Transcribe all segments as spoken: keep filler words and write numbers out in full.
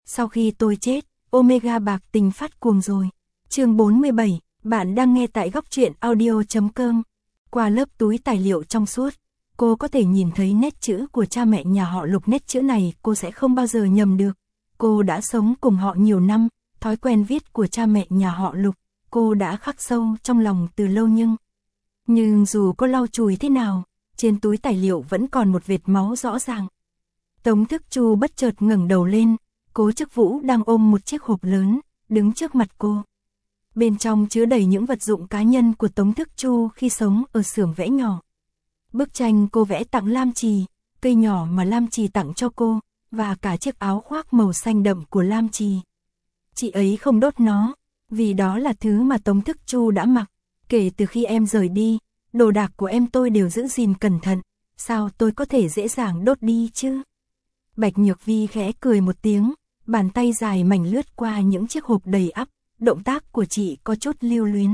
sau khi tôi chết, Omega bạc tình phát cuồng rồi. Chương bốn mươi bảy, bạn đang nghe tại góc truyện audio chấm com. Qua lớp túi tài liệu trong suốt, cô có thể nhìn thấy nét chữ của cha mẹ nhà họ Lục. Nét chữ này cô sẽ không bao giờ nhầm được. Cô đã sống cùng họ nhiều năm, thói quen viết của cha mẹ nhà họ Lục, cô đã khắc sâu trong lòng từ lâu nhưng... Nhưng dù có lau chùi thế nào, trên túi tài liệu vẫn còn một vệt máu rõ ràng. Tống Thức Chu bất chợt ngẩng đầu lên, Cố Chức Vũ đang ôm một chiếc hộp lớn, đứng trước mặt cô. Bên trong chứa đầy những vật dụng cá nhân của Tống Thức Chu khi sống ở xưởng vẽ nhỏ. Bức tranh cô vẽ tặng Lam Trì, cây nhỏ mà Lam Trì tặng cho cô, và cả chiếc áo khoác màu xanh đậm của Lam Trì. Chị ấy không đốt nó, vì đó là thứ mà Tống Thức Chu đã mặc. Kể từ khi em rời đi, đồ đạc của em tôi đều giữ gìn cẩn thận, sao tôi có thể dễ dàng đốt đi chứ? Bạch Nhược Vi khẽ cười một tiếng, bàn tay dài mảnh lướt qua những chiếc hộp đầy ắp, động tác của chị có chút lưu luyến.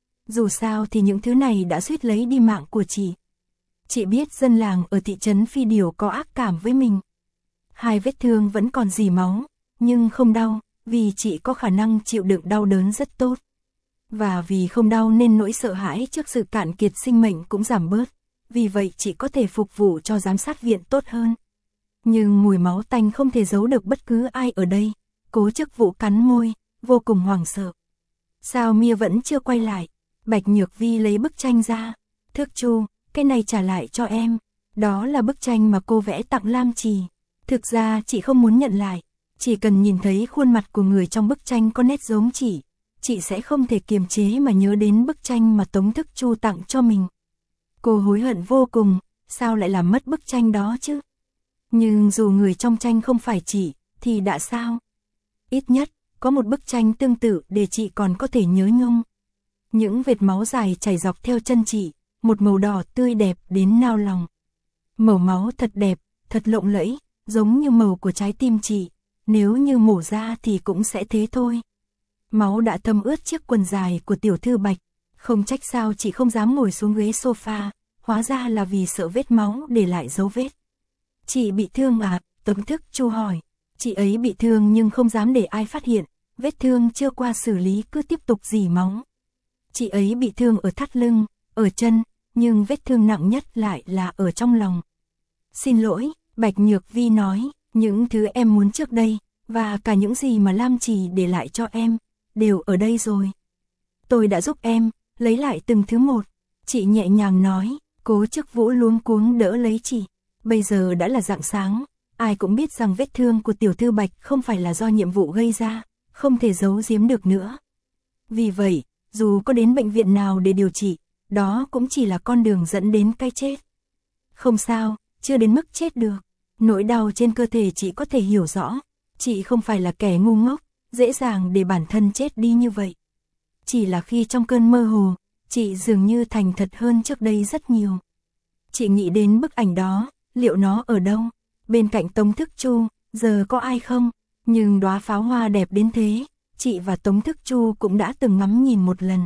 Dù sao thì những thứ này đã suýt lấy đi mạng của chị. Chị biết dân làng ở thị trấn Phi Điều có ác cảm với mình. Hai vết thương vẫn còn rỉ máu, nhưng không đau, vì chị có khả năng chịu đựng đau đớn rất tốt. Và vì không đau nên nỗi sợ hãi trước sự cạn kiệt sinh mệnh cũng giảm bớt, vì vậy chị có thể phục vụ cho giám sát viện tốt hơn. Nhưng mùi máu tanh không thể giấu được bất cứ ai ở đây. Cố Chức Vũ cắn môi, vô cùng hoảng sợ. Sao Mia vẫn chưa quay lại? Bạch Nhược Vi lấy bức tranh ra. Thức Chu, cái này trả lại cho em. Đó là bức tranh mà cô vẽ tặng Lam Trì. Thực ra chị không muốn nhận lại. Chỉ cần nhìn thấy khuôn mặt của người trong bức tranh có nét giống chị, chị sẽ không thể kiềm chế mà nhớ đến bức tranh mà Tống Thức Chu tặng cho mình. Cô hối hận vô cùng, sao lại làm mất bức tranh đó chứ? Nhưng dù người trong tranh không phải chị, thì đã sao? Ít nhất, có một bức tranh tương tự để chị còn có thể nhớ nhung. Những vệt máu dài chảy dọc theo chân chị, một màu đỏ tươi đẹp đến nao lòng. Màu máu thật đẹp, thật lộng lẫy, giống như màu của trái tim chị, nếu như mổ ra thì cũng sẽ thế thôi. Máu đã thấm ướt chiếc quần dài của tiểu thư Bạch, không trách sao chị không dám ngồi xuống ghế sofa, hóa ra là vì sợ vết máu để lại dấu vết. Chị bị thương à? Tống Thức Chu hỏi. Chị ấy bị thương nhưng không dám để ai phát hiện, vết thương chưa qua xử lý cứ tiếp tục rỉ máu. Chị ấy bị thương ở thắt lưng, ở chân, nhưng vết thương nặng nhất lại là ở trong lòng. Xin lỗi, Bạch Nhược Vi nói, những thứ em muốn trước đây, và cả những gì mà Lam Trì để lại cho em, đều ở đây rồi. Tôi đã giúp em, lấy lại từng thứ một. Chị nhẹ nhàng nói. Cố Chức Vũ luống cuống đỡ lấy chị. Bây giờ đã là rạng sáng, ai cũng biết rằng vết thương của tiểu thư Bạch không phải là do nhiệm vụ gây ra, không thể giấu giếm được nữa. Vì vậy, dù có đến bệnh viện nào để điều trị, đó cũng chỉ là con đường dẫn đến cái chết. Không sao, chưa đến mức chết được. Nỗi đau trên cơ thể chị có thể hiểu rõ. Chị không phải là kẻ ngu ngốc, dễ dàng để bản thân chết đi như vậy. Chỉ là khi trong cơn mơ hồ, chị dường như thành thật hơn trước đây rất nhiều. Chị nghĩ đến bức ảnh đó, liệu nó ở đâu? Bên cạnh Tống Thức Chu, giờ có ai không? Nhưng đóa pháo hoa đẹp đến thế, chị và Tống Thức Chu cũng đã từng ngắm nhìn một lần.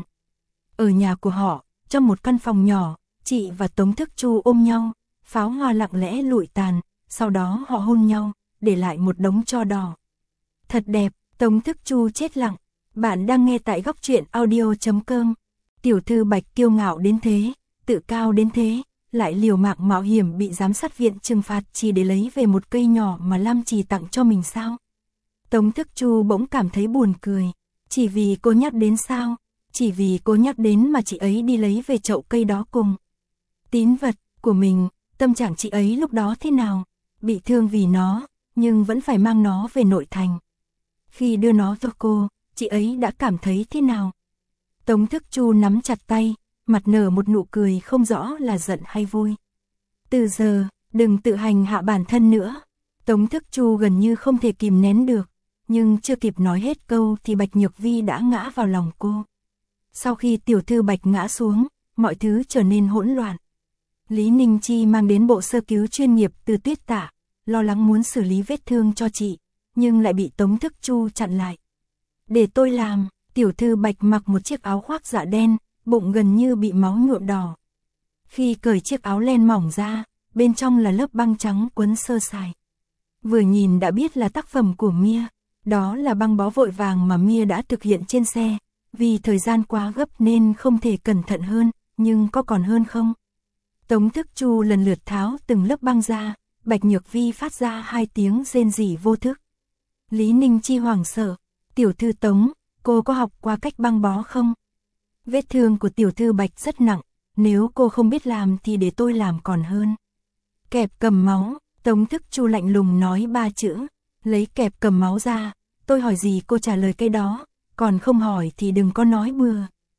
Ở nhà của họ, trong một căn phòng nhỏ, chị và Tống Thức Chu ôm nhau, pháo hoa lặng lẽ lụi tàn, sau đó họ hôn nhau, để lại một đống tro đỏ. Thật đẹp. Tống Thức Chu chết lặng. Bạn đang nghe tại góc truyện audio chấm com. Tiểu thư Bạch kiêu ngạo đến thế, tự cao đến thế, lại liều mạng mạo hiểm bị giám sát viện trừng phạt chỉ để lấy về một cây nhỏ mà Lam Trì tặng cho mình sao? Tống Thức Chu bỗng cảm thấy buồn cười. Chỉ vì cô nhắc đến sao? Chỉ vì cô nhắc đến mà chị ấy đi lấy về chậu cây đó cùng tín vật của mình. Tâm trạng chị ấy lúc đó thế nào? Bị thương vì nó, nhưng vẫn phải mang nó về nội thành. Khi đưa nó cho cô, chị ấy đã cảm thấy thế nào? Tống Thức Chu nắm chặt tay, mặt nở một nụ cười không rõ là giận hay vui. Từ giờ, đừng tự hành hạ bản thân nữa. Tống Thức Chu gần như không thể kìm nén được, nhưng chưa kịp nói hết câu thì Bạch Nhược Vi đã ngã vào lòng cô. Sau khi tiểu thư Bạch ngã xuống, mọi thứ trở nên hỗn loạn. Lý Ninh Chi mang đến bộ sơ cứu chuyên nghiệp từ Tuyết Tạ, lo lắng muốn xử lý vết thương cho chị, nhưng lại bị Tống Thức Chu chặn lại. Để tôi làm. Tiểu thư Bạch mặc một chiếc áo khoác dạ đen, bụng gần như bị máu nhuộm đỏ. Khi cởi chiếc áo len mỏng ra, bên trong là lớp băng trắng quấn sơ sài. Vừa nhìn đã biết là tác phẩm của Mia. Đó là băng bó vội vàng mà Mia đã thực hiện trên xe, vì thời gian quá gấp nên không thể cẩn thận hơn, nhưng có còn hơn không? Tống Thức Chu lần lượt tháo từng lớp băng ra, Bạch Nhược Vi phát ra hai tiếng rên rỉ vô thức. Lý Ninh Chi hoảng sợ, tiểu thư Tống, cô có học qua cách băng bó không? Vết thương của tiểu thư Bạch rất nặng, nếu cô không biết làm thì để tôi làm còn hơn. Kẹp cầm máu, Tống Thức Chu lạnh lùng nói ba chữ, lấy kẹp cầm máu ra, tôi hỏi gì cô trả lời cái đó, còn không hỏi thì đừng có nói bừa.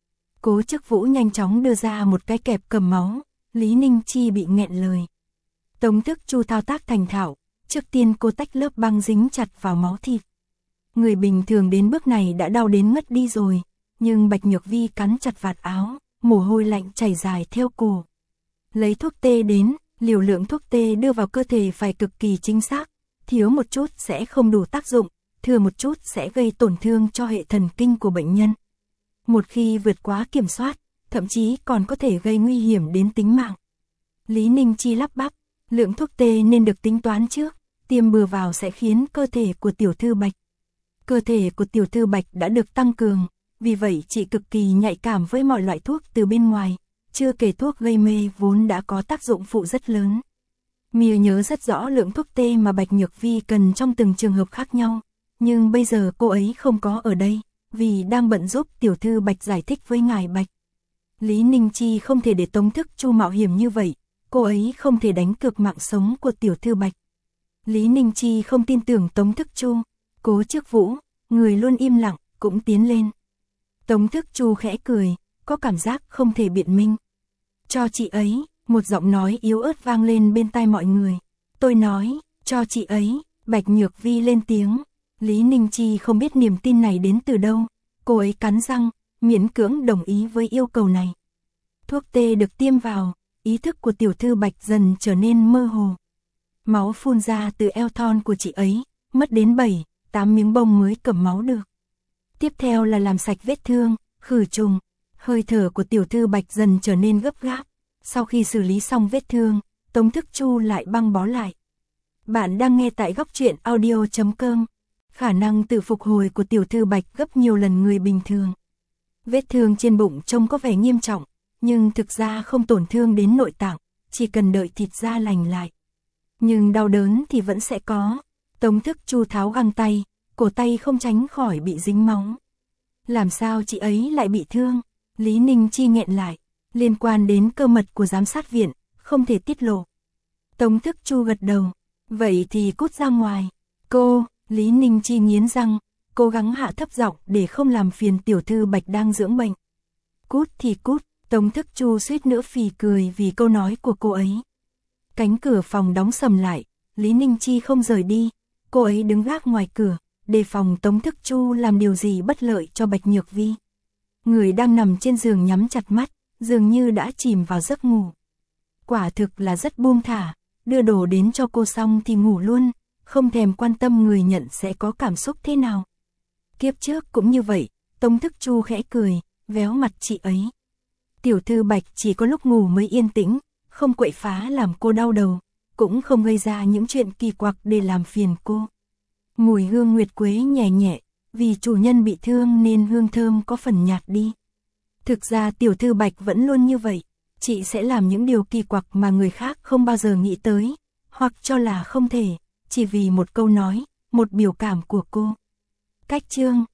Cố Chức Vũ nhanh chóng đưa ra một cái kẹp cầm máu, Lý Ninh Chi bị nghẹn lời. Tống Thức Chu thao tác thành thạo, trước tiên cô tách lớp băng dính chặt vào máu thịt. Người bình thường đến bước này đã đau đến mất đi rồi, nhưng Bạch Nhược Vi cắn chặt vạt áo, mồ hôi lạnh chảy dài theo cổ. Lấy thuốc tê đến, liều lượng thuốc tê đưa vào cơ thể phải cực kỳ chính xác, thiếu một chút sẽ không đủ tác dụng, thừa một chút sẽ gây tổn thương cho hệ thần kinh của bệnh nhân. Một khi vượt quá kiểm soát, thậm chí còn có thể gây nguy hiểm đến tính mạng. Lý Ninh Chi lắp bắp, lượng thuốc tê nên được tính toán trước, tiêm bừa vào sẽ khiến cơ thể của tiểu thư Bạch. Cơ thể của tiểu thư Bạch đã được tăng cường, vì vậy chị cực kỳ nhạy cảm với mọi loại thuốc từ bên ngoài, chưa kể thuốc gây mê vốn đã có tác dụng phụ rất lớn. Mia nhớ rất rõ lượng thuốc tê mà Bạch Nhược Vi cần trong từng trường hợp khác nhau, nhưng bây giờ cô ấy không có ở đây, vì đang bận giúp tiểu thư Bạch giải thích với ngài Bạch. Lý Ninh Chi không thể để Tống Thức Chu mạo hiểm như vậy, cô ấy không thể đánh cược mạng sống của tiểu thư Bạch. Lý Ninh Chi không tin tưởng Tống Thức Chu, Cố Chức Vũ, người luôn im lặng, cũng tiến lên. Tống Thức Chu khẽ cười, có cảm giác không thể biện minh. Cho chị ấy, một giọng nói yếu ớt vang lên bên tai mọi người. Tôi nói, cho chị ấy, Bạch Nhược Vi lên tiếng. Lý Ninh Chi không biết niềm tin này đến từ đâu, cô ấy cắn răng, miễn cưỡng đồng ý với yêu cầu này. Thuốc tê được tiêm vào, ý thức của tiểu thư Bạch dần trở nên mơ hồ. Máu phun ra từ eo thon của chị ấy, mất đến bảy, tám miếng bông mới cầm máu được. Tiếp theo là làm sạch vết thương, khử trùng, hơi thở của tiểu thư Bạch dần trở nên gấp gáp. Sau khi xử lý xong vết thương, Tống Thức Chu lại băng bó lại. Bạn đang nghe tại góc truyện audio chấm com. Khả năng tự phục hồi của tiểu thư Bạch gấp nhiều lần người bình thường. Vết thương trên bụng trông có vẻ nghiêm trọng, nhưng thực ra không tổn thương đến nội tạng, chỉ cần đợi thịt da lành lại. Nhưng đau đớn thì vẫn sẽ có. Tống Thức Chu tháo găng tay, cổ tay không tránh khỏi bị dính máu. Làm sao chị ấy lại bị thương? Lý Ninh Chi nghẹn lại, liên quan đến cơ mật của giám sát viện, không thể tiết lộ. Tống Thức Chu gật đầu, vậy thì cút ra ngoài. Cô, Lý Ninh Chi nghiến răng, cố gắng hạ thấp giọng để không làm phiền tiểu thư Bạch đang dưỡng bệnh. Cút thì cút, Tống Thức Chu suýt nữa phì cười vì câu nói của cô ấy. Cánh cửa phòng đóng sầm lại, Lý Ninh Chi không rời đi, cô ấy đứng gác ngoài cửa, đề phòng Tống Thức Chu làm điều gì bất lợi cho Bạch Nhược Vi. Người đang nằm trên giường nhắm chặt mắt, dường như đã chìm vào giấc ngủ. Quả thực là rất buông thả, đưa đồ đến cho cô xong thì ngủ luôn, không thèm quan tâm người nhận sẽ có cảm xúc thế nào. Kiếp trước cũng như vậy, Tống Thức Chu khẽ cười, véo mặt chị ấy. Tiểu thư Bạch chỉ có lúc ngủ mới yên tĩnh, không quậy phá làm cô đau đầu, cũng không gây ra những chuyện kỳ quặc để làm phiền cô. Mùi hương nguyệt quế nhẹ nhẹ, vì chủ nhân bị thương nên hương thơm có phần nhạt đi. Thực ra tiểu thư Bạch vẫn luôn như vậy, chị sẽ làm những điều kỳ quặc mà người khác không bao giờ nghĩ tới, hoặc cho là không thể, chỉ vì một câu nói, một biểu cảm của cô. Cách chương